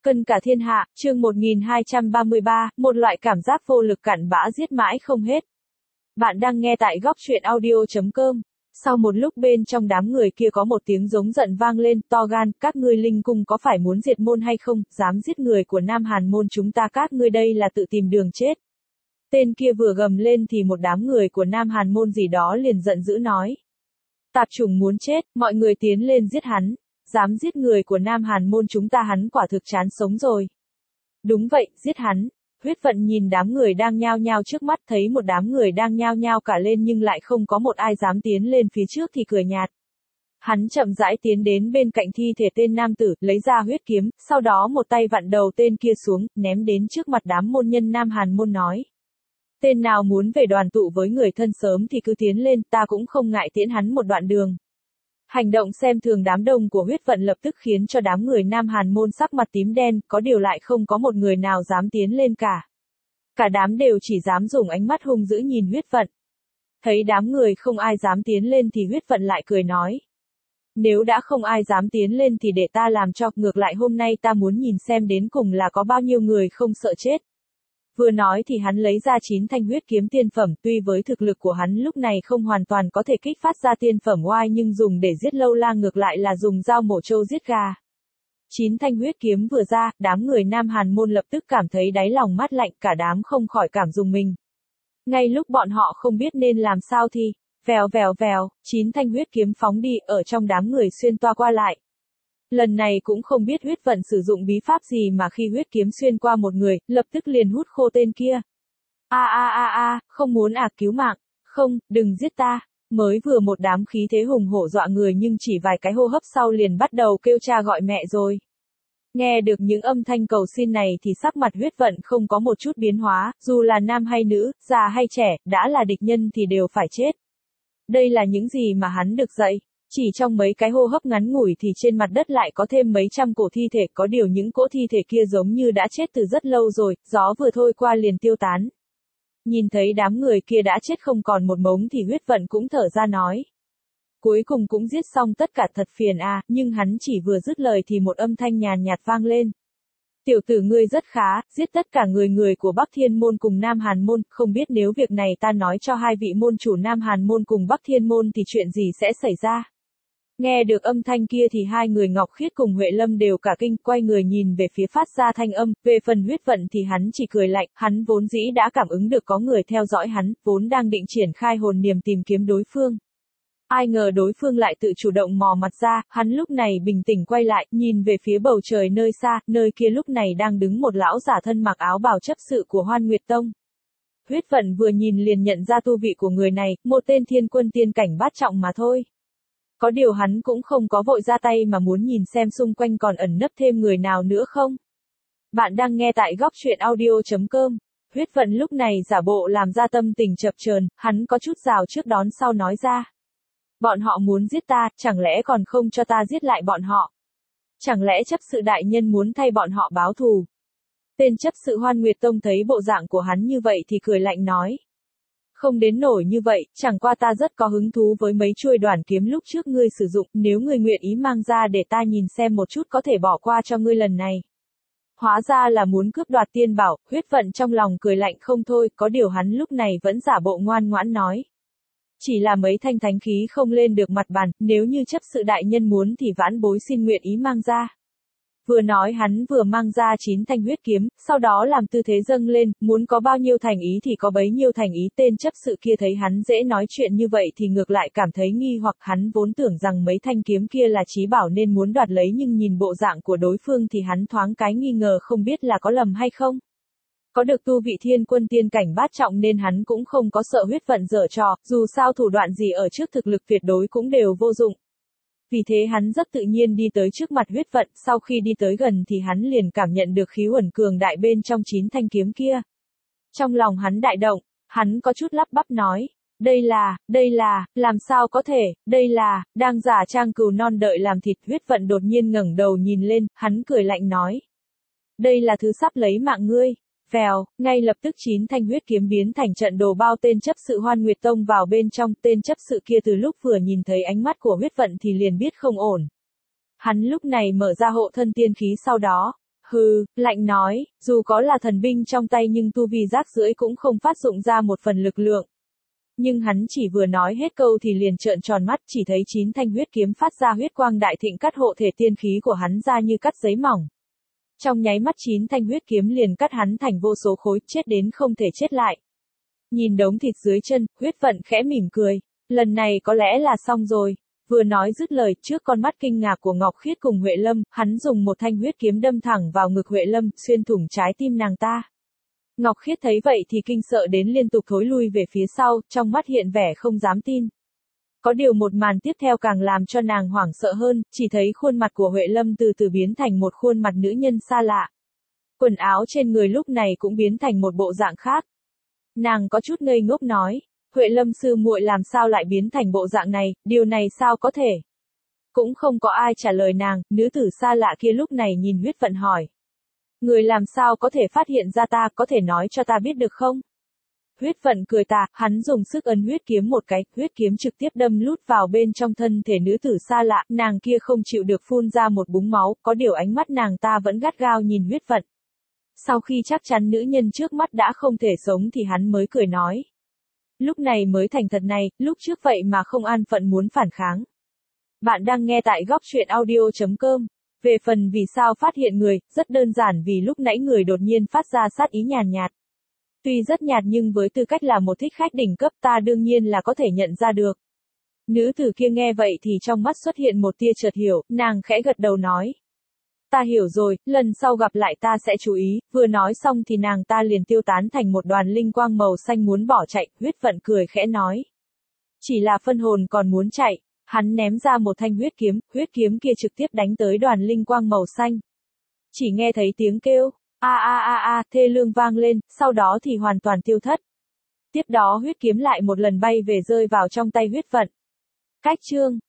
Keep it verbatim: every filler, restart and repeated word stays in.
Cân cả thiên hạ, chương một nghìn hai trăm ba mươi ba, một loại cảm giác vô lực cặn bã giết mãi không hết. Bạn đang nghe tại góc truyện audio chấm com. Sau một lúc bên trong đám người kia có một tiếng giống giận vang lên, to gan, các ngươi linh cung có phải muốn diệt môn hay không, dám giết người của Nam Hàn môn chúng ta, các ngươi đây là tự tìm đường chết. Tên kia vừa gầm lên thì một đám người của Nam Hàn môn gì đó liền giận dữ nói. Tạp chủng muốn chết, mọi người tiến lên giết hắn. Dám giết người của Nam Hàn môn chúng ta, hắn quả thực chán sống rồi. Đúng vậy, giết hắn. Huyết Vận nhìn đám người đang nhao nhao trước mắt, thấy một đám người đang nhao nhao cả lên nhưng lại không có một ai dám tiến lên phía trước thì cười nhạt. Hắn chậm rãi tiến đến bên cạnh thi thể tên nam tử, lấy ra huyết kiếm, sau đó một tay vặn đầu tên kia xuống, ném đến trước mặt đám môn nhân Nam Hàn môn nói. Tên nào muốn về đoàn tụ với người thân sớm thì cứ tiến lên, ta cũng không ngại tiễn hắn một đoạn đường. Hành động xem thường đám đông của Huyết Vận lập tức khiến cho đám người Nam Hàn môn sắc mặt tím đen, có điều lại không có một người nào dám tiến lên cả. Cả đám đều chỉ dám dùng ánh mắt hung dữ nhìn Huyết Vận. Thấy đám người không ai dám tiến lên thì Huyết Vận lại cười nói. Nếu đã không ai dám tiến lên thì để ta làm cho, ngược lại hôm nay ta muốn nhìn xem đến cùng là có bao nhiêu người không sợ chết. Vừa nói thì hắn lấy ra chín thanh huyết kiếm tiên phẩm, tuy với thực lực của hắn lúc này không hoàn toàn có thể kích phát ra tiên phẩm oai nhưng dùng để giết lâu la ngược lại là dùng dao mổ trâu giết gà. Chín thanh huyết kiếm vừa ra, đám người Nam Hàn môn lập tức cảm thấy đáy lòng mát lạnh, cả đám không khỏi cảm dùng mình. Ngay lúc bọn họ không biết nên làm sao thì, vèo vèo vèo, chín thanh huyết kiếm phóng đi, ở trong đám người xuyên toa qua lại. Lần này cũng không biết Huyết Vận sử dụng bí pháp gì mà khi huyết kiếm xuyên qua một người, lập tức liền hút khô tên kia. A a a a, không muốn à, cứu mạng, không, đừng giết ta. Mới vừa một đám khí thế hùng hổ dọa người nhưng chỉ vài cái hô hấp sau liền bắt đầu kêu cha gọi mẹ rồi. Nghe được những âm thanh cầu xin này thì sắc mặt Huyết Vận không có một chút biến hóa, dù là nam hay nữ, già hay trẻ, đã là địch nhân thì đều phải chết. Đây là những gì mà hắn được dạy. Chỉ trong mấy cái hô hấp ngắn ngủi thì trên mặt đất lại có thêm mấy trăm cổ thi thể, có điều những cỗ thi thể kia giống như đã chết từ rất lâu rồi, gió vừa thôi qua liền tiêu tán. Nhìn thấy đám người kia đã chết không còn một mống thì Huyết Vận cũng thở ra nói. Cuối cùng cũng giết xong tất cả, thật phiền à, nhưng hắn chỉ vừa dứt lời thì một âm thanh nhàn nhạt vang lên. Tiểu tử ngươi rất khá, giết tất cả người người của Bắc Thiên môn cùng Nam Hàn môn, không biết nếu việc này ta nói cho hai vị môn chủ Nam Hàn môn cùng Bắc Thiên môn thì chuyện gì sẽ xảy ra? Nghe được âm thanh kia thì hai người Ngọc Khiết cùng Huệ Lâm đều cả kinh, quay người nhìn về phía phát ra thanh âm, về phần Huyết Vận thì hắn chỉ cười lạnh, hắn vốn dĩ đã cảm ứng được có người theo dõi hắn, vốn đang định triển khai hồn niềm tìm kiếm đối phương. Ai ngờ đối phương lại tự chủ động mò mặt ra, hắn lúc này bình tĩnh quay lại, nhìn về phía bầu trời nơi xa, nơi kia lúc này đang đứng một lão giả thân mặc áo bào chấp sự của Hoan Nguyệt Tông. Huyết Vận vừa nhìn liền nhận ra tu vị của người này, một tên thiên quân tiên cảnh bát trọng mà thôi. Có điều hắn cũng không có vội ra tay mà muốn nhìn xem xung quanh còn ẩn nấp thêm người nào nữa không. Bạn đang nghe tại góc truyện audio chấm com. Huyết Vận lúc này giả bộ làm ra tâm tình chập chờn, hắn có chút rào trước đón sau nói ra. Bọn họ muốn giết ta, chẳng lẽ còn không cho ta giết lại bọn họ? Chẳng lẽ chấp sự đại nhân muốn thay bọn họ báo thù? Tên chấp sự Hoan Nguyệt Tông thấy bộ dạng của hắn như vậy thì cười lạnh nói. Không đến nổi như vậy, chẳng qua ta rất có hứng thú với mấy chuôi đoản kiếm lúc trước ngươi sử dụng, nếu ngươi nguyện ý mang ra để ta nhìn xem một chút có thể bỏ qua cho ngươi lần này. Hóa ra là muốn cướp đoạt tiên bảo, Huyết Vận trong lòng cười lạnh không thôi, có điều hắn lúc này vẫn giả bộ ngoan ngoãn nói. Chỉ là mấy thanh thánh khí không lên được mặt bàn, nếu như chấp sự đại nhân muốn thì vãn bối xin nguyện ý mang ra. Vừa nói hắn vừa mang ra chín thanh huyết kiếm, sau đó làm tư thế dâng lên, muốn có bao nhiêu thành ý thì có bấy nhiêu thành ý. Tên chấp sự kia thấy hắn dễ nói chuyện như vậy thì ngược lại cảm thấy nghi hoặc, hắn vốn tưởng rằng mấy thanh kiếm kia là chí bảo nên muốn đoạt lấy nhưng nhìn bộ dạng của đối phương thì hắn thoáng cái nghi ngờ không biết là có lầm hay không. Có được tu vị thiên quân tiên cảnh bát trọng nên hắn cũng không có sợ Huyết Vận giở trò, dù sao thủ đoạn gì ở trước thực lực tuyệt đối cũng đều vô dụng. Vì thế hắn rất tự nhiên đi tới trước mặt Huyết Vận, sau khi đi tới gần thì hắn liền cảm nhận được khí uẩn cường đại bên trong chín thanh kiếm kia. Trong lòng hắn đại động, hắn có chút lắp bắp nói, đây là, đây là, làm sao có thể, đây là, đang giả trang cừu non đợi làm thịt. Huyết Vận đột nhiên ngẩng đầu nhìn lên, hắn cười lạnh nói. Đây là thứ sắp lấy mạng ngươi. Vèo, ngay lập tức chín thanh huyết kiếm biến thành trận đồ bao tên chấp sự Hoan Nguyệt Tông vào bên trong. Tên chấp sự kia từ lúc vừa nhìn thấy ánh mắt của Huyết Vận thì liền biết không ổn. Hắn lúc này mở ra hộ thân tiên khí, sau đó, Hừ, lạnh nói, dù có là thần binh trong tay nhưng tu vi rác rưởi cũng không phát dụng ra một phần lực lượng. Nhưng hắn chỉ vừa nói hết câu thì liền trợn tròn mắt, chỉ thấy chín thanh huyết kiếm phát ra huyết quang đại thịnh cắt hộ thể tiên khí của hắn ra như cắt giấy mỏng. Trong nháy mắt chín thanh huyết kiếm liền cắt hắn thành vô số khối, chết đến không thể chết lại. Nhìn đống thịt dưới chân, Huyết Vận khẽ mỉm cười, lần này có lẽ là xong rồi. Vừa nói dứt lời, trước con mắt kinh ngạc của Ngọc Khiết cùng Huệ Lâm, hắn dùng một thanh huyết kiếm đâm thẳng vào ngực Huệ Lâm, xuyên thủng trái tim nàng ta. Ngọc Khiết thấy vậy thì kinh sợ đến liên tục thối lui về phía sau, trong mắt hiện vẻ không dám tin. Có điều một màn tiếp theo càng làm cho nàng hoảng sợ hơn, chỉ thấy khuôn mặt của Huệ Lâm từ từ biến thành một khuôn mặt nữ nhân xa lạ. Quần áo trên người lúc này cũng biến thành một bộ dạng khác. Nàng có chút ngây ngốc nói, Huệ Lâm sư muội làm sao lại biến thành bộ dạng này, điều này sao có thể? Cũng không có ai trả lời nàng, nữ tử xa lạ kia lúc này nhìn Huyết Vận hỏi. Người làm sao có thể phát hiện ra ta, có thể nói cho ta biết được không? Huyết Vận cười tà, hắn dùng sức ấn huyết kiếm một cái, huyết kiếm trực tiếp đâm lút vào bên trong thân thể nữ tử xa lạ, nàng kia không chịu được phun ra một búng máu, có điều ánh mắt nàng ta vẫn gắt gao nhìn Huyết Vận. Sau khi chắc chắn nữ nhân trước mắt đã không thể sống thì hắn mới cười nói. Lúc này mới thành thật này, lúc trước vậy mà không an phận muốn phản kháng. Bạn đang nghe tại góc truyện audio chấm com. Về phần vì sao phát hiện người, rất đơn giản vì lúc nãy người đột nhiên phát ra sát ý nhàn nhạt. Tuy rất nhạt nhưng với tư cách là một thích khách đỉnh cấp ta đương nhiên là có thể nhận ra được. Nữ tử kia nghe vậy thì trong mắt xuất hiện một tia chợt hiểu, nàng khẽ gật đầu nói. Ta hiểu rồi, lần sau gặp lại ta sẽ chú ý, vừa nói xong thì nàng ta liền tiêu tán thành một đoàn linh quang màu xanh muốn bỏ chạy, Huyết Vận cười khẽ nói. Chỉ là phân hồn còn muốn chạy, hắn ném ra một thanh huyết kiếm, huyết kiếm kia trực tiếp đánh tới đoàn linh quang màu xanh. Chỉ nghe thấy tiếng kêu, a a a a, thê lương vang lên, sau đó thì hoàn toàn tiêu thất. Tiếp đó huyết kiếm lại một lần bay về rơi vào trong tay Huyết Vận. Cách chương